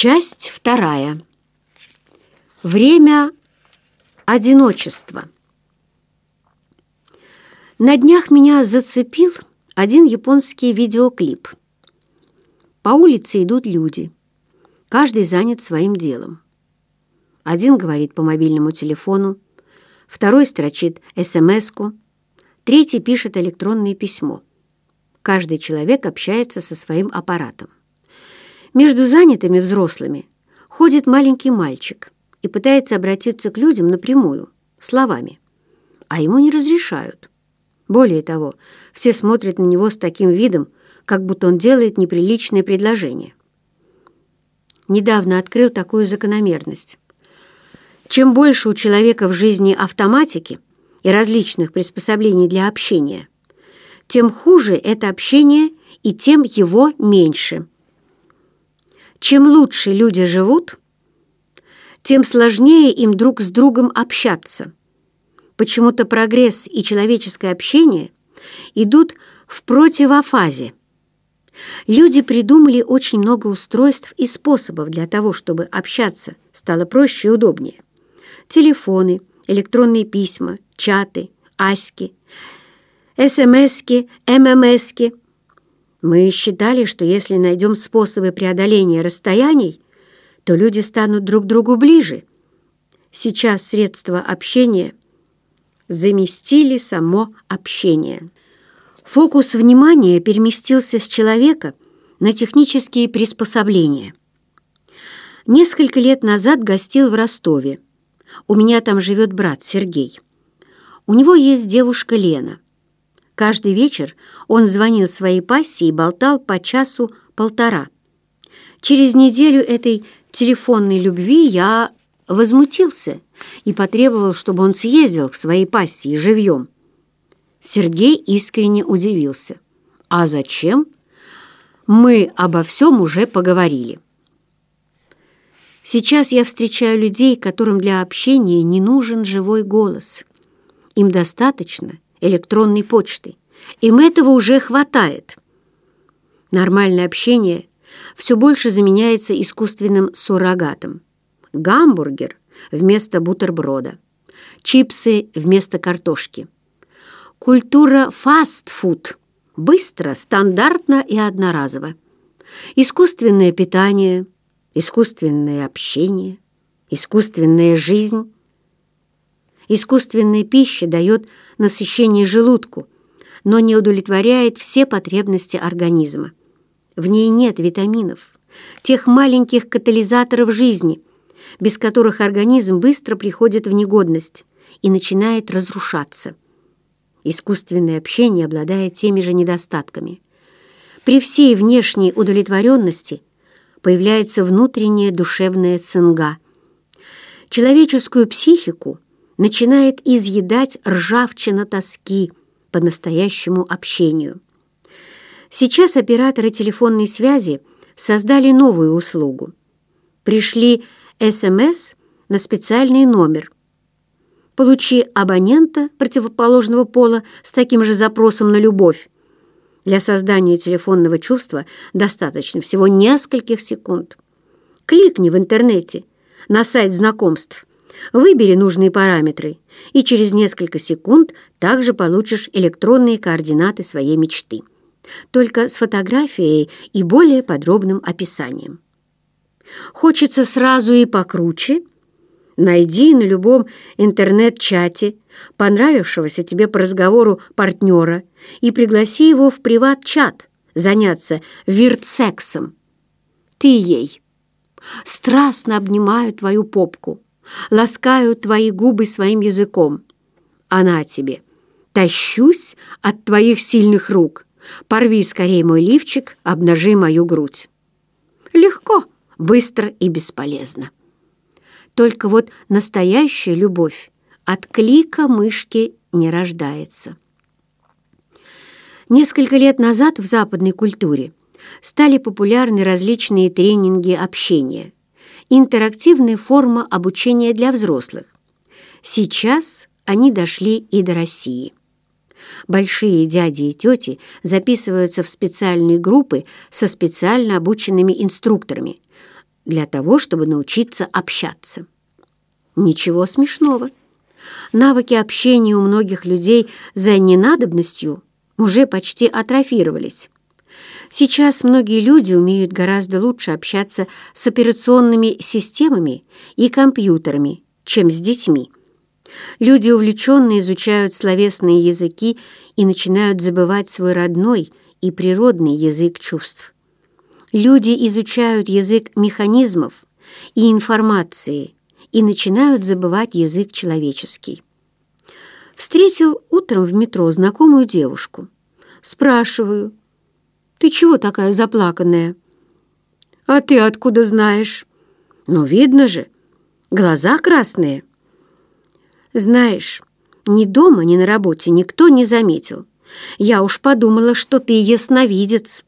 Часть вторая. Время одиночества. На днях меня зацепил один японский видеоклип. По улице идут люди. Каждый занят своим делом. Один говорит по мобильному телефону, второй строчит СМС-ку, третий пишет электронное письмо. Каждый человек общается со своим аппаратом. Между занятыми взрослыми ходит маленький мальчик и пытается обратиться к людям напрямую, словами, а ему не разрешают. Более того, все смотрят на него с таким видом, как будто он делает неприличное предложение. Недавно открыл такую закономерность. Чем больше у человека в жизни автоматики и различных приспособлений для общения, тем хуже это общение и тем его меньше. Чем лучше люди живут, тем сложнее им друг с другом общаться. Почему-то прогресс и человеческое общение идут в противофазе. Люди придумали очень много устройств и способов для того, чтобы общаться стало проще и удобнее. Телефоны, электронные письма, чаты, аськи, СМСки, ММСки. Мы считали, что если найдем способы преодоления расстояний, то люди станут друг другу ближе. Сейчас средства общения заместили само общение. Фокус внимания переместился с человека на технические приспособления. Несколько лет назад гостил в Ростове. У меня там живет брат Сергей. У него есть девушка Лена. Каждый вечер он звонил своей пассии и болтал по часу-полтора. Через неделю этой телефонной любви я возмутился и потребовал, чтобы он съездил к своей пассии живьем. Сергей искренне удивился. «А зачем? Мы обо всем уже поговорили». Сейчас я встречаю людей, которым для общения не нужен живой голос. Им достаточно электронной почты. Им этого уже хватает. Нормальное общение все больше заменяется искусственным суррогатом. Гамбургер вместо бутерброда, чипсы вместо картошки. Культура фастфуд. Быстро, стандартно и одноразово. Искусственное питание, искусственное общение, искусственная жизнь. Искусственная пища дает насыщение желудку, но не удовлетворяет все потребности организма. В ней нет витаминов, тех маленьких катализаторов жизни, без которых организм быстро приходит в негодность и начинает разрушаться. Искусственное общение обладает теми же недостатками. При всей внешней удовлетворенности появляется внутренняя душевная цинга. Человеческую психику начинает изъедать ржавчина тоски по настоящему общению. Сейчас операторы телефонной связи создали новую услугу. Пришли СМС на специальный номер. Получи абонента противоположного пола с таким же запросом на любовь. Для создания телефонного чувства достаточно всего нескольких секунд. Кликни в интернете на сайт знакомств, выбери нужные параметры, и через несколько секунд также получишь электронные координаты своей мечты. Только с фотографией и более подробным описанием. Хочется сразу и покруче? Найди на любом интернет-чате понравившегося тебе по разговору партнера и пригласи его в приват-чат заняться виртсексом. Ты ей. Страстно обнимаю твою попку, ласкаю твои губы своим языком. Она тебе. Тащусь от твоих сильных рук. Порви скорее мой лифчик, обнажи мою грудь. Легко, быстро и бесполезно. Только вот настоящая любовь от клика мышки не рождается. Несколько лет назад в западной культуре стали популярны различные тренинги общения, интерактивная форма обучения для взрослых. Сейчас они дошли и до России. Большие дяди и тети записываются в специальные группы со специально обученными инструкторами, для того, чтобы научиться общаться. Ничего смешного. Навыки общения у многих людей за ненадобностью уже почти атрофировались. Сейчас многие люди умеют гораздо лучше общаться с операционными системами и компьютерами, чем с детьми. Люди увлеченно изучают словесные языки и начинают забывать свой родной и природный язык чувств. Люди изучают язык механизмов и информации и начинают забывать язык человеческий. Встретил утром в метро знакомую девушку. Спрашиваю: «Ты чего такая заплаканная?» «А ты откуда знаешь?» «Ну, видно же, глаза красные». «Знаешь, ни дома, ни на работе никто не заметил. Я уж подумала, что ты ясновидец».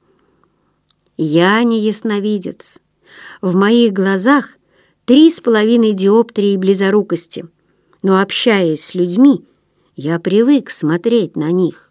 «Я не ясновидец. В моих глазах 3,5 диоптрии близорукости, но, общаясь с людьми, я привык смотреть на них».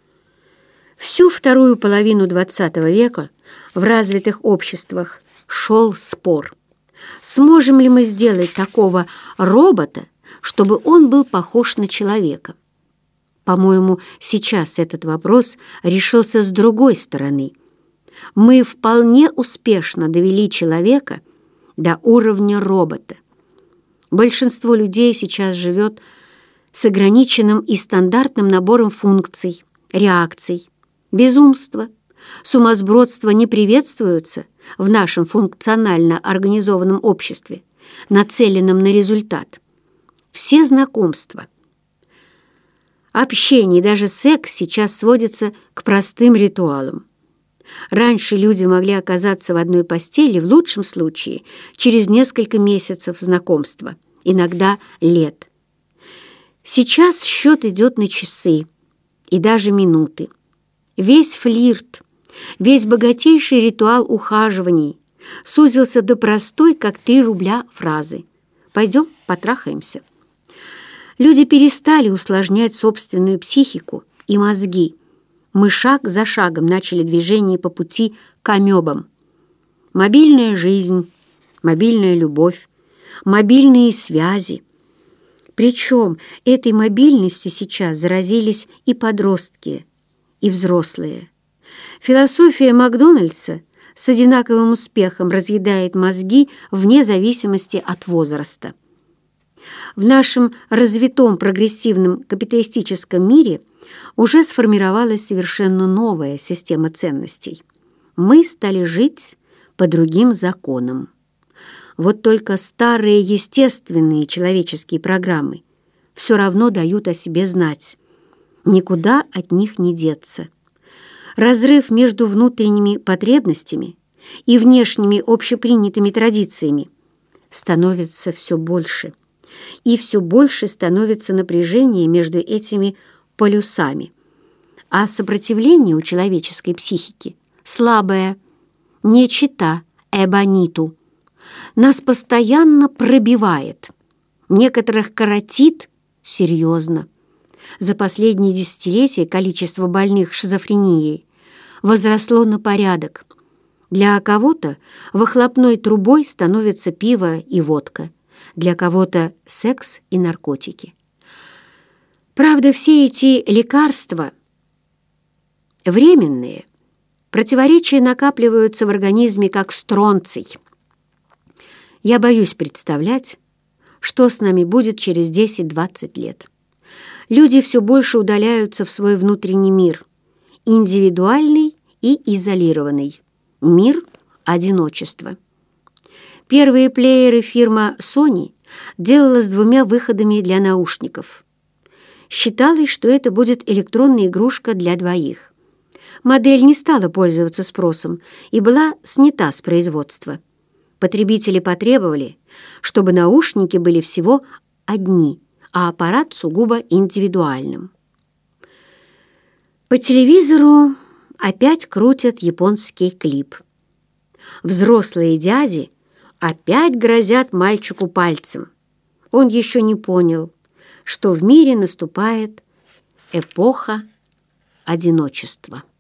Всю вторую половину XX века в развитых обществах шел спор. Сможем ли мы сделать такого робота, чтобы он был похож на человека? По-моему, сейчас этот вопрос решился с другой стороны. Мы вполне успешно довели человека до уровня робота. Большинство людей сейчас живет с ограниченным и стандартным набором функций, реакций. Безумство, сумасбродство не приветствуются в нашем функционально организованном обществе, нацеленном на результат. Все знакомства, общение и даже секс сейчас сводятся к простым ритуалам. Раньше люди могли оказаться в одной постели, в лучшем случае, через несколько месяцев знакомства, иногда лет. Сейчас счет идет на часы и даже минуты. Весь флирт, весь богатейший ритуал ухаживаний сузился до простой, как 3 рубля, фразы: «Пойдем, потрахаемся». Люди перестали усложнять собственную психику и мозги. Мы шаг за шагом начали движение по пути к амебам. Мобильная жизнь, мобильная любовь, мобильные связи. Причем этой мобильностью сейчас заразились и подростки, и взрослые. Философия Макдональдса с одинаковым успехом разъедает мозги вне зависимости от возраста. В нашем развитом прогрессивном капиталистическом мире уже сформировалась совершенно новая система ценностей. Мы стали жить по другим законам. Вот только старые естественные человеческие программы все равно дают о себе знать. Никуда от них не деться. Разрыв между внутренними потребностями и внешними общепринятыми традициями становится все больше. И все больше становится напряжение между этими полюсами. А сопротивление у человеческой психики слабое, не чета эбониту. Нас постоянно пробивает, некоторых коротит серьезно. За последние десятилетия количество больных шизофренией возросло на порядок. Для кого-то выхлопной трубой становится пиво и водка, для кого-то секс и наркотики. Правда, все эти лекарства временные, противоречия накапливаются в организме, как стронций. Я боюсь представлять, что с нами будет через 10-20 лет. Люди все больше удаляются в свой внутренний мир, индивидуальный и изолированный, мир одиночества. Первые плееры фирма Sony делала с 2 выходами для наушников. Считалось, что это будет электронная игрушка для 2. Модель не стала пользоваться спросом и была снята с производства. Потребители потребовали, чтобы наушники были всего одни, а аппарат сугубо индивидуальным. По телевизору опять крутят японский клип. Взрослые дяди опять грозят мальчику пальцем. Он еще не понял, что в мире наступает эпоха одиночества.